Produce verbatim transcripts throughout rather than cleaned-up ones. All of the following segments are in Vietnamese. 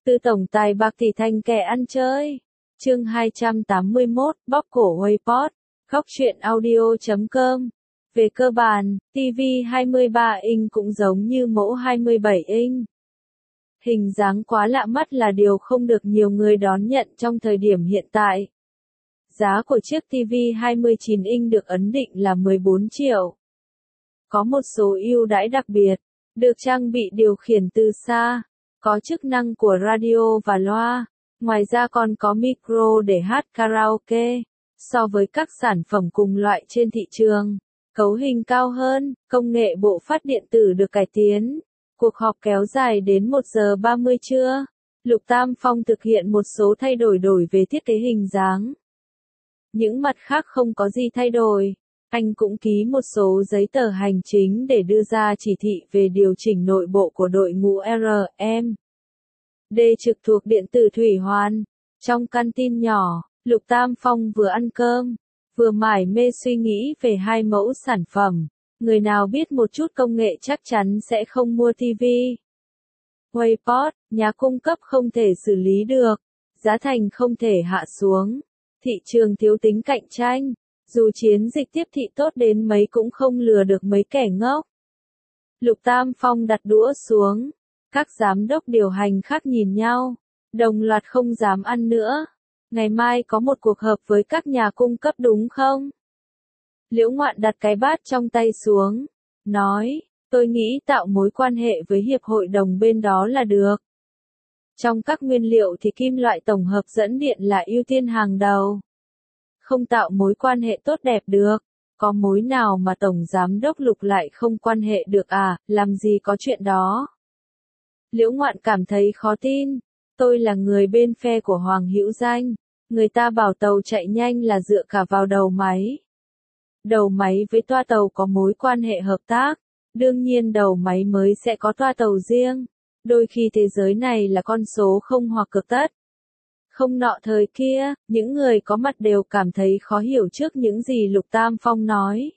Từ tổng tài bạc tỷ thành kẻ ăn chơi. Chương hai trăm tám mươi mốt, bóp cổ Waypod. Góc truyện audio chấm com. Về cơ bản, ti vi hai mươi ba inch cũng giống như mẫu hai mươi bảy inch. Hình dáng quá lạ mắt là điều không được nhiều người đón nhận trong thời điểm hiện tại. Giá của chiếc ti vi hai mươi chín inch được ấn định là mười bốn triệu. Có một số ưu đãi đặc biệt, được trang bị điều khiển từ xa, có chức năng của radio và loa, ngoài ra còn có micro để hát karaoke. So với các sản phẩm cùng loại trên thị trường, cấu hình cao hơn, công nghệ bộ phát điện tử được cải tiến. Cuộc họp kéo dài đến một giờ ba mươi trưa. Lục Tam Phong thực hiện một số thay đổi đổi về thiết kế hình dáng. Những mặt khác không có gì thay đổi. Anh cũng ký một số giấy tờ hành chính để đưa ra chỉ thị về điều chỉnh nội bộ của đội ngũ rờ em đê trực thuộc điện tử Thủy Hoàn. Trong căn tin nhỏ, Lục Tam Phong vừa ăn cơm, vừa mải mê suy nghĩ về hai mẫu sản phẩm. Người nào biết một chút công nghệ chắc chắn sẽ không mua ti vi. Waypod, nhà cung cấp không thể xử lý được, giá thành không thể hạ xuống, thị trường thiếu tính cạnh tranh, dù chiến dịch tiếp thị tốt đến mấy cũng không lừa được mấy kẻ ngốc. Lục Tam Phong đặt đũa xuống, các giám đốc điều hành khác nhìn nhau, đồng loạt không dám ăn nữa. Ngày mai có một cuộc họp với các nhà cung cấp đúng không? Liễu Ngoạn đặt cái bát trong tay xuống, nói, tôi nghĩ tạo mối quan hệ với hiệp hội đồng bên đó là được. Trong các nguyên liệu thì kim loại tổng hợp dẫn điện là ưu tiên hàng đầu. Không tạo mối quan hệ tốt đẹp được, có mối nào mà Tổng Giám đốc Lục lại không quan hệ được à, làm gì có chuyện đó. Liễu Ngoạn cảm thấy khó tin, tôi là người bên phe của Hoàng Hữu Danh, người ta bảo tàu chạy nhanh là dựa cả vào đầu máy. Đầu máy với toa tàu có mối quan hệ hợp tác, đương nhiên đầu máy mới sẽ có toa tàu riêng, đôi khi thế giới này là con số không hoặc cực tất. Không nọ thời kia, những người có mặt đều cảm thấy khó hiểu trước những gì Lục Tam Phong nói.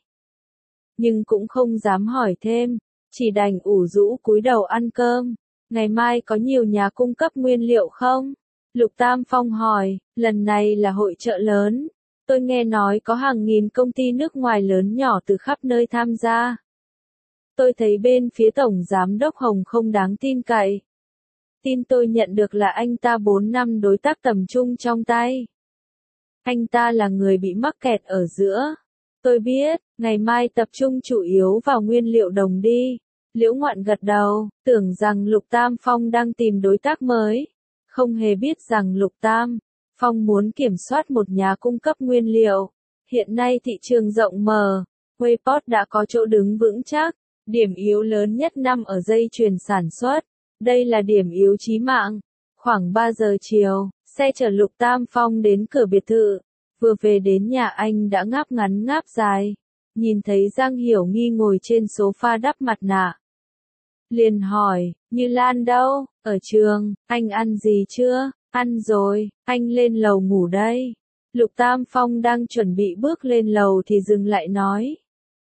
Nhưng cũng không dám hỏi thêm, chỉ đành ủ rũ cúi đầu ăn cơm. Ngày mai có nhiều nhà cung cấp nguyên liệu không? Lục Tam Phong hỏi, lần này là hội chợ lớn. Tôi nghe nói có hàng nghìn công ty nước ngoài lớn nhỏ từ khắp nơi tham gia. Tôi thấy bên phía Tổng Giám đốc Hồng không đáng tin cậy. Tin tôi nhận được là anh ta bốn năm đối tác tầm trung trong tay. Anh ta là người bị mắc kẹt ở giữa. Tôi biết, ngày mai tập trung chủ yếu vào nguyên liệu đồng đi. Liễu Ngoạn gật đầu, tưởng rằng Lục Tam Phong đang tìm đối tác mới. Không hề biết rằng Lục Tam Phong muốn kiểm soát một nhà cung cấp nguyên liệu. Hiện nay thị trường rộng mở, Waypod đã có chỗ đứng vững chắc. Điểm yếu lớn nhất nằm ở dây chuyền sản xuất. Đây là điểm yếu chí mạng. Khoảng ba giờ chiều, xe chở Lục Tam Phong đến cửa biệt thự. Vừa về đến nhà anh đã ngáp ngắn ngáp dài. Nhìn thấy Giang Hiểu Nghi ngồi trên sofa đắp mặt nạ. Liền hỏi, Như Lan đâu? Ở trường, anh ăn gì chưa? Ăn rồi, anh lên lầu ngủ đây. Lục Tam Phong đang chuẩn bị bước lên lầu thì dừng lại nói.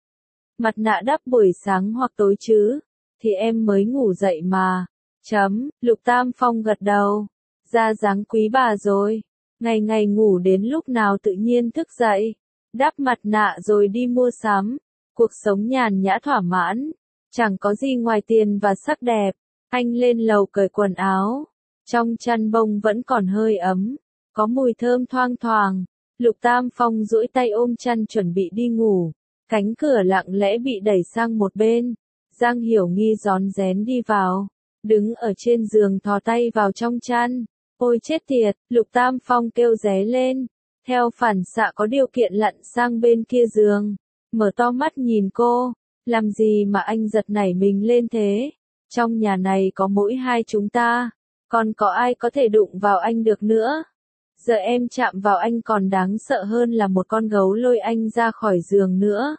Mặt nạ đắp buổi sáng hoặc tối chứ? Thì em mới ngủ dậy mà. Chấm, Lục Tam Phong gật đầu. Ra dáng quý bà rồi. Ngày ngày ngủ đến lúc nào tự nhiên thức dậy. Đắp mặt nạ rồi đi mua sắm. Cuộc sống nhàn nhã thỏa mãn. Chẳng có gì ngoài tiền và sắc đẹp. Anh lên lầu cởi quần áo. Trong chăn bông vẫn còn hơi ấm. Có mùi thơm thoang thoảng. Lục Tam Phong duỗi tay ôm chăn chuẩn bị đi ngủ. Cánh cửa lặng lẽ bị đẩy sang một bên. Giang Hiểu Nghi rón rén đi vào. Đứng ở trên giường thò tay vào trong chăn. Ôi chết tiệt, Lục Tam Phong kêu ré lên. Theo phản xạ có điều kiện lặn sang bên kia giường. Mở to mắt nhìn cô. Làm gì mà anh giật nảy mình lên thế? Trong nhà này có mỗi hai chúng ta. Còn có ai có thể đụng vào anh được nữa? Giờ em chạm vào anh còn đáng sợ hơn là một con gấu lôi anh ra khỏi giường nữa.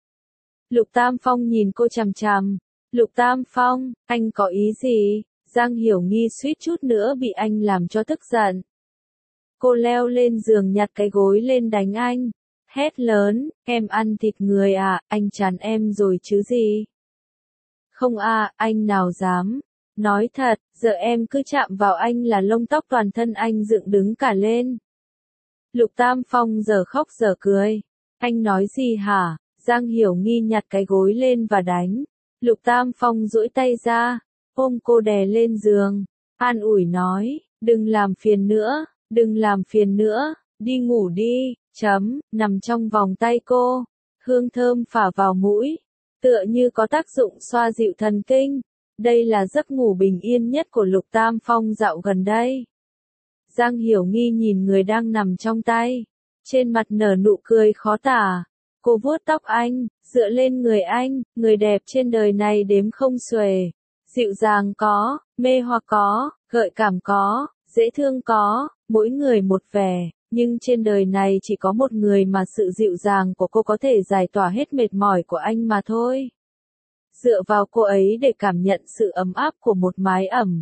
Lục Tam Phong nhìn cô chằm chằm. Lục Tam Phong, anh có ý gì? Giang Hiểu Nghi suýt chút nữa bị anh làm cho tức giận. Cô leo lên giường nhặt cái gối lên đánh anh. Hét lớn, em ăn thịt người à, anh chán em rồi chứ gì? Không à, anh nào dám. Nói thật, giờ em cứ chạm vào anh là lông tóc toàn thân anh dựng đứng cả lên. Lục Tam Phong giờ khóc giờ cười. Anh nói gì hả? Giang Hiểu Nghi nhặt cái gối lên và đánh. Lục Tam Phong duỗi tay ra, ôm cô đè lên giường, an ủi nói, đừng làm phiền nữa, đừng làm phiền nữa, đi ngủ đi, chấm, nằm trong vòng tay cô, hương thơm phả vào mũi, tựa như có tác dụng xoa dịu thần kinh. Đây là giấc ngủ bình yên nhất của Lục Tam Phong dạo gần đây. Giang Hiểu Nghi nhìn người đang nằm trong tay, trên mặt nở nụ cười khó tả. Cô vuốt tóc anh, dựa lên người anh, người đẹp trên đời này đếm không xuể. Dịu dàng có, mê hoặc có, gợi cảm có, dễ thương có, mỗi người một vẻ, nhưng trên đời này chỉ có một người mà sự dịu dàng của cô có thể giải tỏa hết mệt mỏi của anh mà thôi. Dựa vào cô ấy để cảm nhận sự ấm áp của một mái ấm.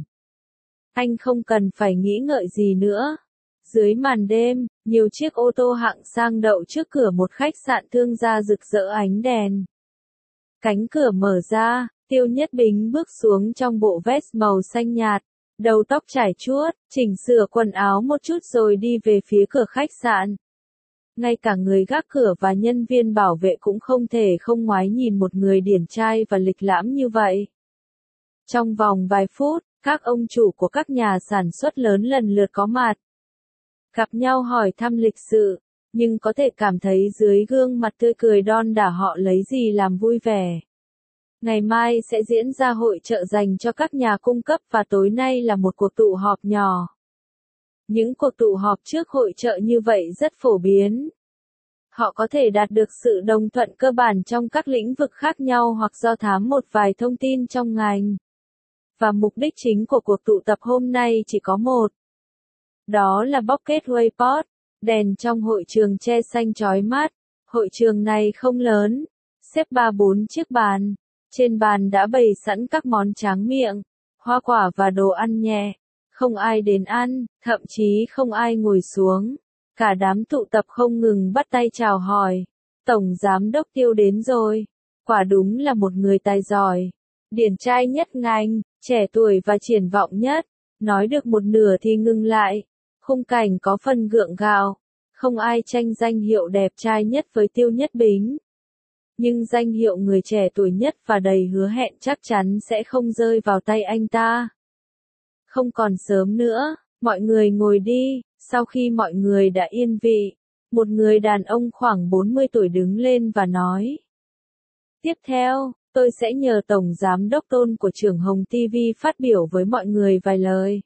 Anh không cần phải nghĩ ngợi gì nữa. Dưới màn đêm, nhiều chiếc ô tô hạng sang đậu trước cửa một khách sạn thương gia rực rỡ ánh đèn. Cánh cửa mở ra, Tiêu Nhất Bính bước xuống trong bộ vest màu xanh nhạt, đầu tóc trải chuốt, chỉnh sửa quần áo một chút rồi đi về phía cửa khách sạn. Ngay cả người gác cửa và nhân viên bảo vệ cũng không thể không ngoái nhìn một người điển trai và lịch lãm như vậy. Trong vòng vài phút, các ông chủ của các nhà sản xuất lớn lần lượt có mặt. Gặp nhau hỏi thăm lịch sự, nhưng có thể cảm thấy dưới gương mặt tươi cười đon đả họ lấy gì làm vui vẻ. Ngày mai sẽ diễn ra hội chợ dành cho các nhà cung cấp và tối nay là một cuộc tụ họp nhỏ. Những cuộc tụ họp trước hội chợ như vậy rất phổ biến. Họ có thể đạt được sự đồng thuận cơ bản trong các lĩnh vực khác nhau hoặc do thám một vài thông tin trong ngành. Và mục đích chính của cuộc tụ tập hôm nay chỉ có một. Đó là Bucket Wayport, đèn trong hội trường che xanh chói mắt. Hội trường này không lớn, xếp ba bốn chiếc bàn. Trên bàn đã bày sẵn các món tráng miệng, hoa quả và đồ ăn nhẹ. Không ai đến ăn, thậm chí không ai ngồi xuống. Cả đám tụ tập không ngừng bắt tay chào hỏi. Tổng Giám đốc Tiêu đến rồi. Quả đúng là một người tài giỏi. Điển trai nhất ngành, trẻ tuổi và triển vọng nhất. Nói được một nửa thì ngừng lại. Khung cảnh có phần gượng gạo. Không ai tranh danh hiệu đẹp trai nhất với Tiêu Nhất Bính. Nhưng danh hiệu người trẻ tuổi nhất và đầy hứa hẹn chắc chắn sẽ không rơi vào tay anh ta. Không còn sớm nữa, mọi người ngồi đi. Sau khi mọi người đã yên vị, một người đàn ông khoảng bốn mươi tuổi đứng lên và nói. Tiếp theo, tôi sẽ nhờ Tổng Giám đốc Tôn của Trưởng Hồng ti vi phát biểu với mọi người vài lời.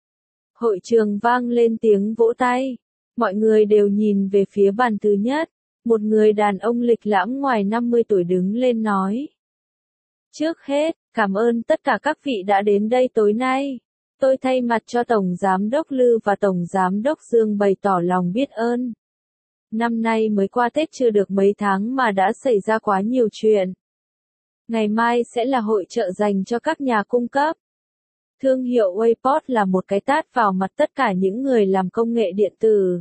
Hội trường vang lên tiếng vỗ tay. Mọi người đều nhìn về phía bàn thứ nhất. Một người đàn ông lịch lãm ngoài năm mươi tuổi đứng lên nói. Trước hết, cảm ơn tất cả các vị đã đến đây tối nay. Tôi thay mặt cho Tổng Giám đốc Lư và Tổng Giám đốc Dương bày tỏ lòng biết ơn. Năm nay mới qua Tết chưa được mấy tháng mà đã xảy ra quá nhiều chuyện. Ngày mai sẽ là hội chợ dành cho các nhà cung cấp. Thương hiệu Wayport là một cái tát vào mặt tất cả những người làm công nghệ điện tử.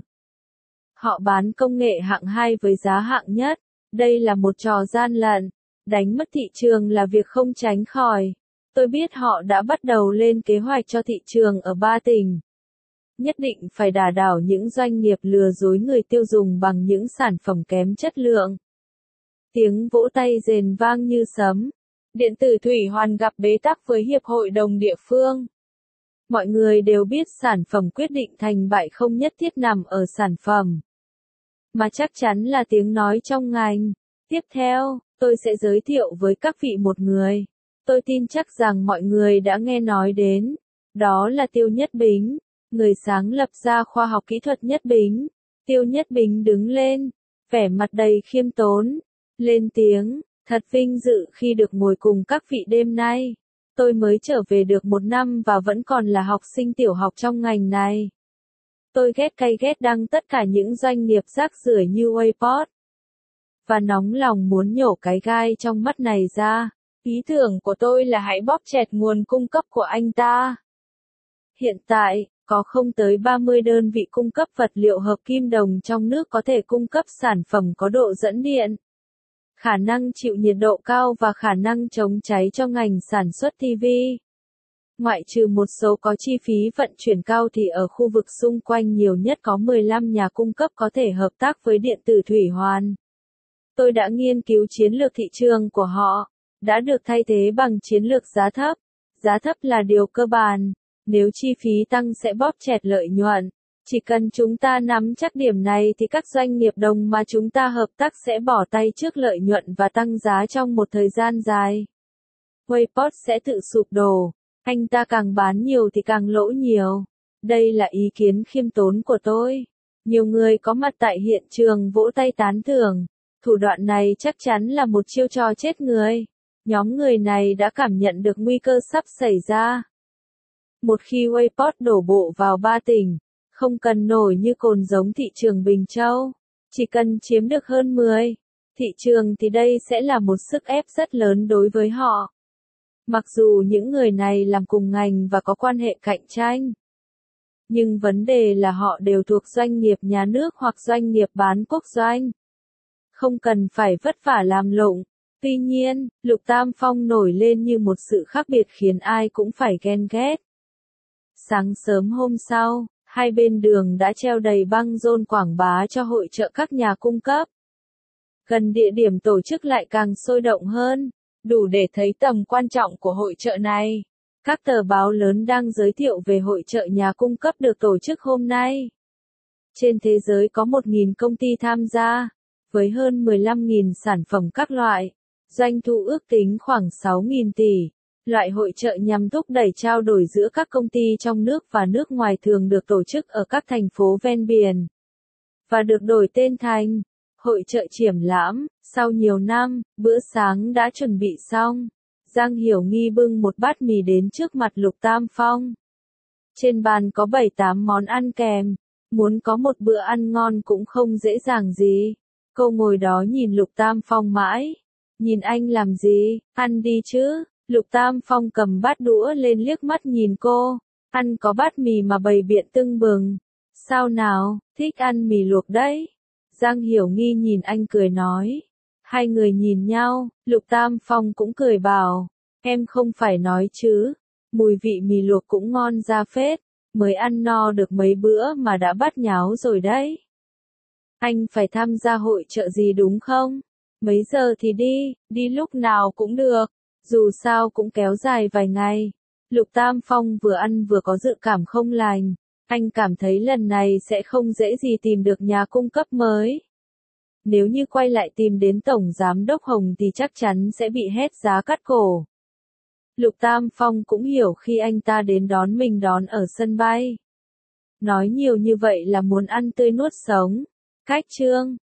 Họ bán công nghệ hạng hai với giá hạng nhất. Đây là một trò gian lận. Đánh mất thị trường là việc không tránh khỏi. Tôi biết họ đã bắt đầu lên kế hoạch cho thị trường ở ba tỉnh. Nhất định phải đả đảo những doanh nghiệp lừa dối người tiêu dùng bằng những sản phẩm kém chất lượng. Tiếng vỗ tay rền vang như sấm. Điện tử Thủy Hoàn gặp bế tắc với Hiệp hội Đồng địa phương. Mọi người đều biết sản phẩm quyết định thành bại không nhất thiết nằm ở sản phẩm, mà chắc chắn là tiếng nói trong ngành. Tiếp theo, tôi sẽ giới thiệu với các vị một người. Tôi tin chắc rằng mọi người đã nghe nói đến. Đó là Tiêu Nhất Bính, người sáng lập ra khoa học kỹ thuật Nhất Bính. Tiêu Nhất Bính đứng lên, vẻ mặt đầy khiêm tốn, lên tiếng, thật vinh dự khi được ngồi cùng các vị đêm nay. Tôi mới trở về được một năm và vẫn còn là học sinh tiểu học trong ngành này. Tôi ghét cay ghét đắng tất cả những doanh nghiệp rác rưởi như Wayport. Và nóng lòng muốn nhổ cái gai trong mắt này ra. Ý tưởng của tôi là hãy bóp chẹt nguồn cung cấp của anh ta. Hiện tại, có không tới ba mươi đơn vị cung cấp vật liệu hợp kim đồng trong nước có thể cung cấp sản phẩm có độ dẫn điện, khả năng chịu nhiệt độ cao và khả năng chống cháy cho ngành sản xuất ti vi. Ngoại trừ một số có chi phí vận chuyển cao thì ở khu vực xung quanh nhiều nhất có mười lăm nhà cung cấp có thể hợp tác với điện tử thủy hoàn. Tôi đã nghiên cứu chiến lược thị trường của họ, đã được thay thế bằng chiến lược giá thấp. Giá thấp là điều cơ bản, nếu chi phí tăng sẽ bóp chẹt lợi nhuận. Chỉ cần chúng ta nắm chắc điểm này thì các doanh nghiệp đồng mà chúng ta hợp tác sẽ bỏ tay trước lợi nhuận và tăng giá trong một thời gian dài. Wayport sẽ tự sụp đổ, anh ta càng bán nhiều thì càng lỗ nhiều. Đây là ý kiến khiêm tốn của tôi. Nhiều người có mặt tại hiện trường vỗ tay tán thưởng. Thủ đoạn này chắc chắn là một chiêu trò chết người. Nhóm người này đã cảm nhận được nguy cơ sắp xảy ra. Một khi Wayport đổ bộ vào ba tỉnh, không cần nổi như cồn giống thị trường Bình Châu, chỉ cần chiếm được hơn mười thị trường thì đây sẽ là một sức ép rất lớn đối với họ. Mặc dù những người này làm cùng ngành và có quan hệ cạnh tranh, nhưng vấn đề là họ đều thuộc doanh nghiệp nhà nước hoặc doanh nghiệp bán quốc doanh. Không cần phải vất vả làm lụng. Tuy nhiên, Lục Tam Phong nổi lên như một sự khác biệt khiến ai cũng phải ghen ghét. Sáng sớm hôm sau, hai bên đường đã treo đầy băng rôn quảng bá cho hội chợ các nhà cung cấp. Gần địa điểm tổ chức lại càng sôi động hơn, đủ để thấy tầm quan trọng của hội chợ này. Các tờ báo lớn đang giới thiệu về hội chợ nhà cung cấp được tổ chức hôm nay. Trên thế giới có một nghìn công ty tham gia, với hơn mười lăm nghìn sản phẩm các loại. Doanh thu ước tính khoảng sáu nghìn tỷ. Loại hội chợ nhằm thúc đẩy trao đổi giữa các công ty trong nước và nước ngoài thường được tổ chức ở các thành phố ven biển. Và được đổi tên thành Hội chợ triển lãm. Sau nhiều năm, bữa sáng đã chuẩn bị xong. Giang Hiểu Nghi bưng một bát mì đến trước mặt Lục Tam Phong. Trên bàn có bảy tám món ăn kèm. Muốn có một bữa ăn ngon cũng không dễ dàng gì. Cô ngồi đó nhìn Lục Tam Phong mãi. Nhìn anh làm gì, ăn đi chứ. Lục Tam Phong cầm bát đũa lên liếc mắt nhìn cô. Ăn có bát mì mà bày biện tưng bừng. Sao nào, thích ăn mì luộc đấy. Giang Hiểu Nghi nhìn anh cười nói. Hai người nhìn nhau, Lục Tam Phong cũng cười bảo. Em không phải nói chứ. Mùi vị mì luộc cũng ngon ra phết. Mới ăn no được mấy bữa mà đã bát nháo rồi đấy. Anh phải tham gia hội chợ gì đúng không? Mấy giờ thì đi, đi lúc nào cũng được. Dù sao cũng kéo dài vài ngày. Lục Tam Phong vừa ăn vừa có dự cảm không lành. Anh cảm thấy lần này sẽ không dễ gì tìm được nhà cung cấp mới. Nếu như quay lại tìm đến Tổng Giám đốc Hồng thì chắc chắn sẽ bị hét giá cắt cổ. Lục Tam Phong cũng hiểu khi anh ta đến đón mình đón ở sân bay. Nói nhiều như vậy là muốn ăn tươi nuốt sống. Cách chương